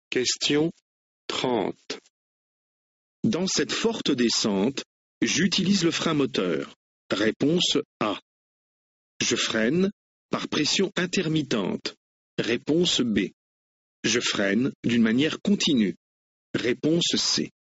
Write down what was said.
Question 30. Dans cette forte descente, j'utilise le frein moteur. Réponse A. Je freine par pression intermittente. Réponse B. Je freine d'une manière continue. Réponse C.